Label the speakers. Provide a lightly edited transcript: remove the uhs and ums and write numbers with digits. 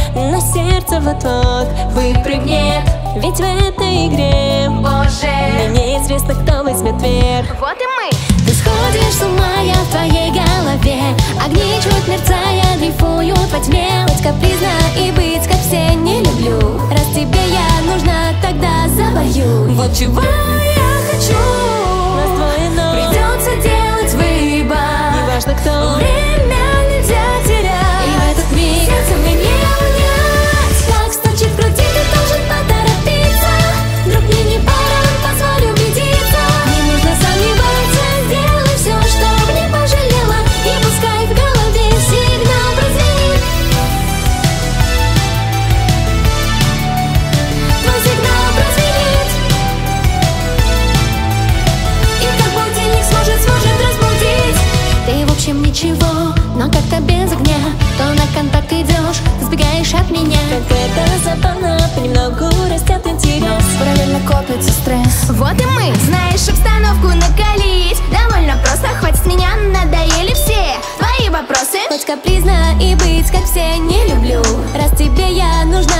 Speaker 1: но сердце вот-вот выпрыгнет. Ведь в этой игре,
Speaker 2: боже,
Speaker 1: мне неизвестно, кто возьмет верх.
Speaker 2: Вот и мы.
Speaker 1: Ты сходишь с ума, я в твоей голове. Огни чуть мерцая дрейфуют во тьме. Быть капризно и быть как все не люблю. Раз тебе я нужна, тогда завоюй. Вот чего я хочу. Раздвоено придется делать выбор. Неважно кто, время нельзя терять. И в этот миг сердце мне не унять. Так стучит в груди, ты должен поторопиться. Вдруг мне не пора, позволь убедиться. Не нужно сомневаться, сделай все, чтоб не пожалела. И пускай в голове сигнал прозвенит. Твой сигнал прозвенит. И как будильник сможет разбудить. Ты в общем ничего, но как-то без огня. То на контакт идешь, сбегаешь от меня. Как это забавно, понемногу растет интерес.
Speaker 2: Параллельно копится стресс. Вот и мы, знаешь, обстановку накалить довольно просто, хватит меня, надоели все твои вопросы.
Speaker 1: Быть капризно и быть как все не люблю. Раз тебе я нужна,